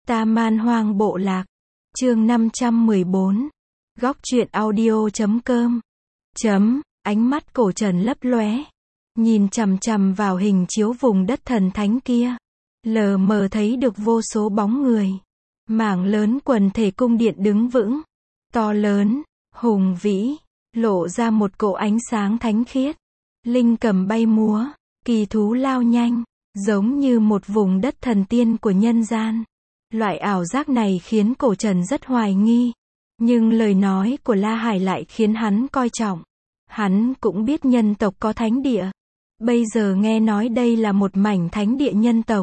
Ta Man Hoang Bộ Lạc. Chương 514. Góc truyện audio.com. Ánh mắt Cổ Trần lấp lóe, nhìn chằm chằm vào hình chiếu vùng đất thần thánh kia, lờ mờ thấy được vô số bóng người. Mảng lớn quần thể cung điện đứng vững, to lớn, hùng vĩ, lộ ra một cỗ ánh sáng thánh khiết. Linh cầm bay múa, kỳ thú lao nhanh, giống như một vùng đất thần tiên của nhân gian. Loại ảo giác này khiến Cổ Trần rất hoài nghi, nhưng lời nói của La Hải lại khiến hắn coi trọng. Hắn cũng biết nhân tộc có thánh địa, bây giờ nghe nói đây là một mảnh thánh địa nhân tộc,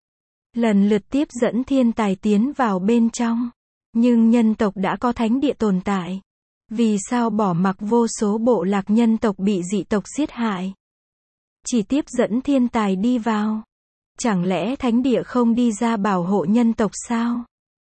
lần lượt tiếp dẫn thiên tài tiến vào bên trong. Nhưng nhân tộc đã có thánh địa tồn tại, vì sao bỏ mặc vô số bộ lạc nhân tộc bị dị tộc giết hại, chỉ tiếp dẫn thiên tài đi vào? Chẳng lẽ thánh địa không đi ra bảo hộ nhân tộc sao?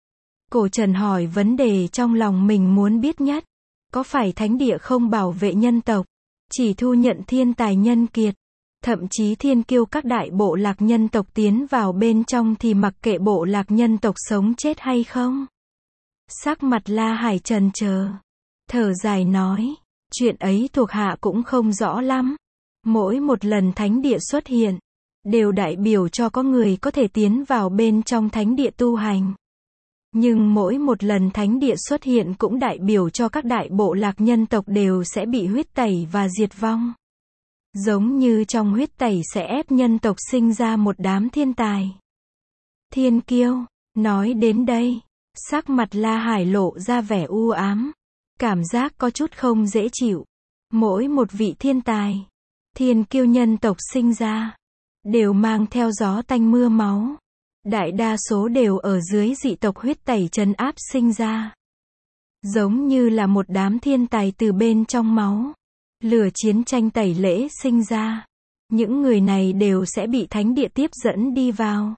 Cổ Trần hỏi vấn đề trong lòng mình muốn biết nhất. Có phải thánh địa không bảo vệ nhân tộc, chỉ thu nhận thiên tài nhân kiệt, thậm chí thiên kiêu các đại bộ lạc nhân tộc tiến vào bên trong thì mặc kệ bộ lạc nhân tộc sống chết hay không? Sắc mặt La Hải trần chờ, thở dài nói, chuyện ấy thuộc hạ cũng không rõ lắm. Mỗi một lần thánh địa xuất hiện, đều đại biểu cho có người có thể tiến vào bên trong thánh địa tu hành. Nhưng mỗi một lần thánh địa xuất hiện cũng đại biểu cho các đại bộ lạc nhân tộc đều sẽ bị huyết tẩy và diệt vong. Giống như trong huyết tẩy sẽ ép nhân tộc sinh ra một đám thiên tài, thiên kiêu. Nói đến đây, sắc mặt La Hải lộ ra vẻ u ám, cảm giác có chút không dễ chịu. Mỗi một vị thiên tài, thiên kiêu nhân tộc sinh ra, đều mang theo gió tanh mưa máu. Đại đa số đều ở dưới dị tộc huyết tẩy trấn áp sinh ra. Giống như là một đám thiên tài từ bên trong máu, lửa chiến tranh tẩy lễ sinh ra. Những người này đều sẽ bị thánh địa tiếp dẫn đi vào.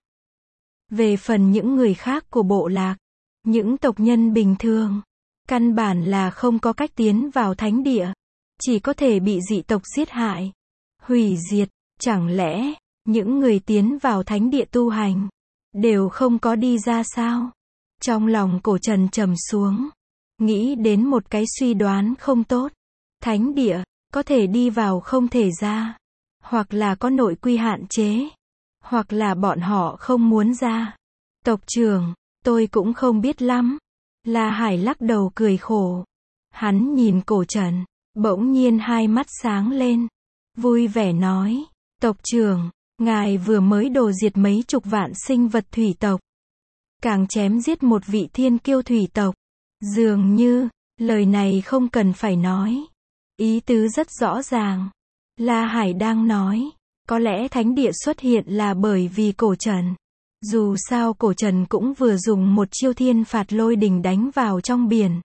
Về phần những người khác của bộ lạc, những tộc nhân bình thường, căn bản là không có cách tiến vào thánh địa, chỉ có thể bị dị tộc giết hại, hủy diệt. Chẳng lẽ những người tiến vào thánh địa tu hành đều không có đi ra sao? Trong lòng Cổ Trần trầm xuống, nghĩ đến một cái suy đoán không tốt. Thánh địa có thể đi vào không thể ra, hoặc là có nội quy hạn chế, hoặc là bọn họ không muốn ra. Tộc trưởng, tôi cũng không biết lắm. La Hải lắc đầu cười khổ. Hắn nhìn Cổ Trần, bỗng nhiên hai mắt sáng lên, vui vẻ nói, tộc trưởng, ngài vừa mới đồ diệt mấy chục vạn sinh vật thủy tộc, càng chém giết một vị thiên kiêu thủy tộc. Dường như, lời này không cần phải nói, ý tứ rất rõ ràng. La Hải đang nói, có lẽ thánh địa xuất hiện là bởi vì Cổ Trần. Dù sao Cổ Trần cũng vừa dùng một chiêu thiên phạt lôi đình đánh vào trong biển,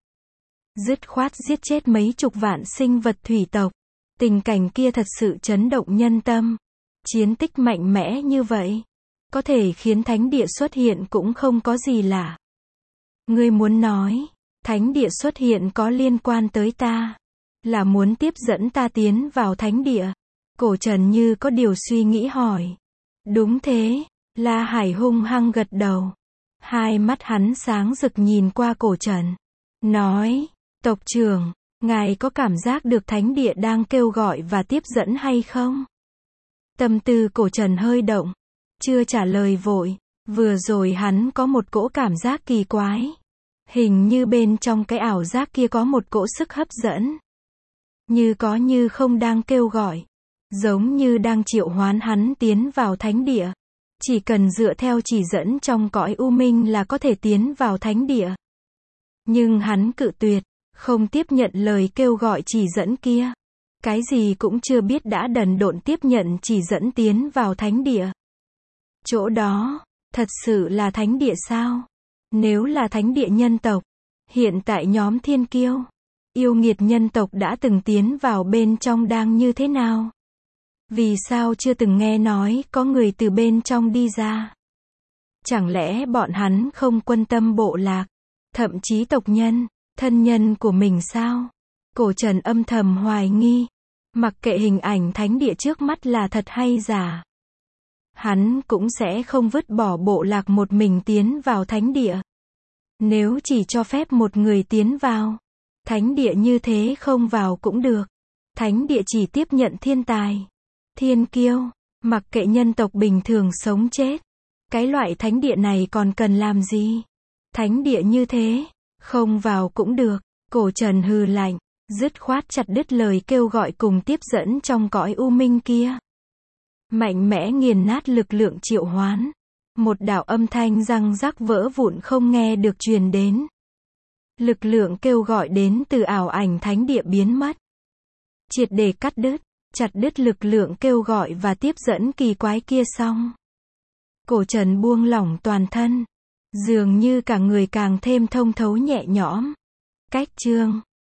dứt khoát giết chết mấy chục vạn sinh vật thủy tộc. Tình cảnh kia thật sự chấn động nhân tâm. Chiến tích mạnh mẽ như vậy, có thể khiến thánh địa xuất hiện cũng không có gì lạ. Ngươi muốn nói, thánh địa xuất hiện có liên quan tới ta, là muốn tiếp dẫn ta tiến vào thánh địa? Cổ Trần như có điều suy nghĩ hỏi. Đúng thế, La Hải hung hăng gật đầu. Hai mắt hắn sáng rực nhìn qua Cổ Trần, nói, tộc trưởng, ngài có cảm giác được thánh địa đang kêu gọi và tiếp dẫn hay không? Tâm tư Cổ Trần hơi động, chưa trả lời vội. Vừa rồi hắn có một cỗ cảm giác kỳ quái, hình như bên trong cái ảo giác kia có một cỗ sức hấp dẫn, như có như không đang kêu gọi, giống như đang triệu hoán hắn tiến vào thánh địa. Chỉ cần dựa theo chỉ dẫn trong cõi u minh là có thể tiến vào thánh địa. Nhưng hắn cự tuyệt, không tiếp nhận lời kêu gọi chỉ dẫn kia. Cái gì cũng chưa biết đã đần độn tiếp nhận chỉ dẫn tiến vào thánh địa. Chỗ đó, thật sự là thánh địa sao? Nếu là thánh địa nhân tộc, hiện tại nhóm thiên kiêu, yêu nghiệt nhân tộc đã từng tiến vào bên trong đang như thế nào? Vì sao chưa từng nghe nói có người từ bên trong đi ra? Chẳng lẽ bọn hắn không quan tâm bộ lạc, thậm chí tộc nhân, thân nhân của mình sao? Cổ Trần âm thầm hoài nghi. Mặc kệ hình ảnh thánh địa trước mắt là thật hay giả, Hắn cũng sẽ không vứt bỏ bộ lạc một mình tiến vào thánh địa. Nếu chỉ cho phép một người tiến vào, thánh địa như thế không vào cũng được. Thánh địa chỉ tiếp nhận thiên tài, thiên kiêu, mặc kệ nhân tộc bình thường sống chết. Cái loại thánh địa này còn cần làm gì? Thánh địa như thế, không vào cũng được. Cổ Trần hừ lạnh, dứt khoát chặt đứt lời kêu gọi cùng tiếp dẫn trong cõi u minh kia. Mạnh mẽ nghiền nát lực lượng triệu hoán. Một đạo âm thanh răng rắc vỡ vụn không nghe được truyền đến. Lực lượng kêu gọi đến từ ảo ảnh thánh địa biến mất. Triệt để cắt đứt, chặt đứt lực lượng kêu gọi và tiếp dẫn kỳ quái kia xong. Cổ Trần buông lỏng toàn thân. Dường như cả người càng thêm thông thấu nhẹ nhõm. Cách chương